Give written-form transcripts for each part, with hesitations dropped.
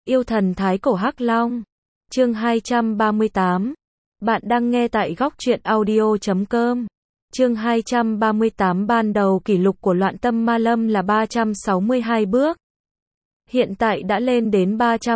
Yêu thần thái cổ Hắc Long. Chương 238. Bạn đang nghe tại góc truyện audio.com. Chương 238. Ban đầu kỷ lục của Loạn Tâm Ma Lâm là 362 bước. Hiện tại đã lên đến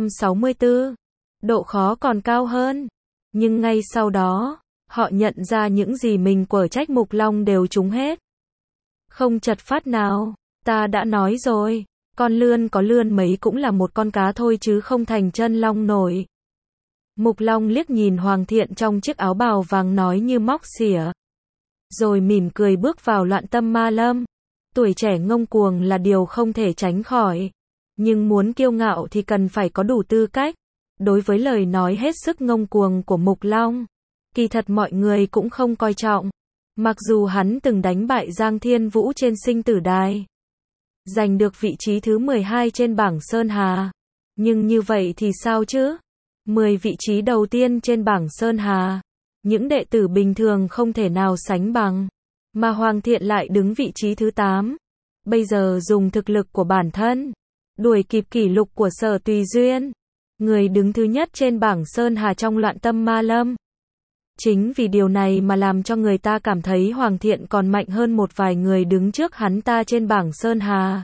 364. Độ khó còn cao hơn. Nhưng ngay sau đó, họ nhận ra những gì mình quở trách Mục Long đều trúng hết. Không chật phát nào. Ta đã nói rồi. Con lươn có lươn mấy cũng là một con cá thôi chứ không thành chân long nổi. Mục Long liếc nhìn Hoàng Thiện trong chiếc áo bào vàng nói như móc xỉa. Rồi mỉm cười bước vào Loạn Tâm Ma Lâm. Tuổi trẻ ngông cuồng là điều không thể tránh khỏi. Nhưng muốn kiêu ngạo thì cần phải có đủ tư cách. Đối với lời nói hết sức ngông cuồng của Mục Long, kỳ thật mọi người cũng không coi trọng. Mặc dù hắn từng đánh bại Giang Thiên Vũ trên sinh tử đài, giành được vị trí thứ 12 trên bảng Sơn Hà. Nhưng như vậy thì sao chứ? 10 vị trí đầu tiên trên bảng Sơn Hà, những đệ tử bình thường không thể nào sánh bằng. Mà Hoàng Thiện lại đứng vị trí thứ 8. Bây giờ dùng thực lực của bản thân, đuổi kịp kỷ lục của Sở Tùy Duyên, người đứng thứ nhất trên bảng Sơn Hà trong Loạn Tâm Ma Lâm. Chính vì điều này mà làm cho người ta cảm thấy Hoàng Thiện còn mạnh hơn một vài người đứng trước hắn ta trên bảng Sơn Hà.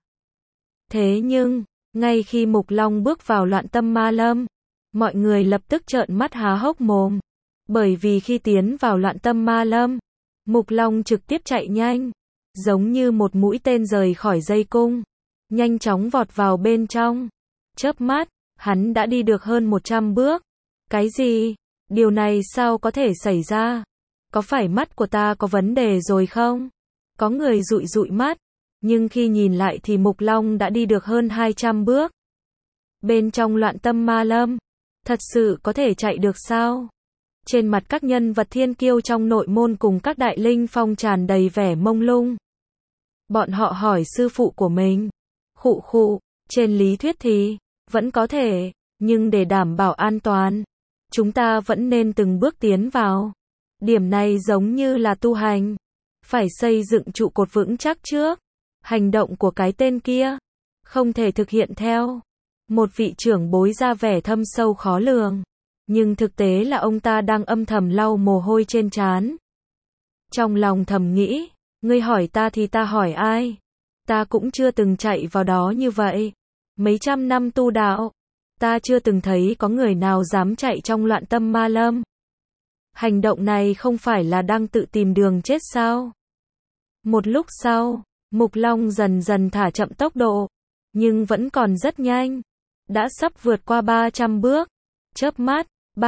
Thế nhưng, ngay khi Mục Long bước vào Loạn Tâm Ma Lâm, mọi người lập tức trợn mắt há hốc mồm. Bởi vì khi tiến vào Loạn Tâm Ma Lâm, Mục Long trực tiếp chạy nhanh, giống như một mũi tên rời khỏi dây cung, nhanh chóng vọt vào bên trong. Chớp mắt, hắn đã đi được hơn 100 bước. Cái gì? Điều này sao có thể xảy ra? Có phải mắt của ta có vấn đề rồi không? Có người dụi dụi mắt, nhưng khi nhìn lại thì Mục Long đã đi được hơn 200 bước. Bên trong Loạn Tâm Ma Lâm, thật sự có thể chạy được sao? Trên mặt các nhân vật thiên kiêu trong nội môn cùng các đại linh phong tràn đầy vẻ mông lung. Bọn họ hỏi sư phụ của mình. Khụ khụ, trên lý thuyết thì vẫn có thể, nhưng để đảm bảo an toàn, chúng ta vẫn nên từng bước tiến vào. Điểm này giống như là tu hành, phải xây dựng trụ cột vững chắc trước. Hành động của cái tên kia không thể thực hiện theo. Một vị trưởng bối ra vẻ thâm sâu khó lường, nhưng thực tế là ông ta đang âm thầm lau mồ hôi trên trán. Trong lòng thầm nghĩ, ngươi hỏi ta thì ta hỏi ai? Ta cũng chưa từng chạy vào đó như vậy. Mấy trăm năm tu đạo, ta chưa từng thấy có người nào dám chạy trong Loạn Tâm Ma Lâm. Hành động này không phải là đang tự tìm đường chết sao? Một lúc sau, Mục Long dần dần thả chậm tốc độ, nhưng vẫn còn rất nhanh. Đã sắp vượt qua 300 bước. Chớp mắt,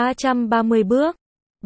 330 bước,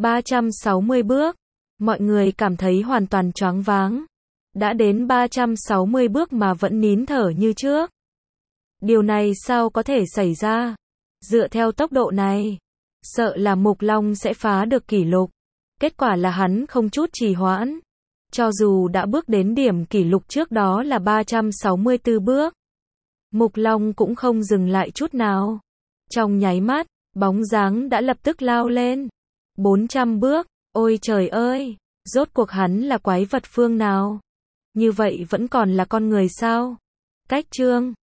360 bước. Mọi người cảm thấy hoàn toàn choáng váng. Đã đến 360 bước mà vẫn nín thở như trước. Điều này sao có thể xảy ra? Dựa theo tốc độ này, sợ là Mục Long sẽ phá được kỷ lục. Kết quả là hắn không chút trì hoãn. Cho dù đã bước đến điểm kỷ lục trước đó là 364 bước, Mục Long cũng không dừng lại chút nào. Trong nháy mắt, bóng dáng đã lập tức lao lên. 400 bước, ôi trời ơi, rốt cuộc hắn là quái vật phương nào? Như vậy vẫn còn là con người sao? Cách chương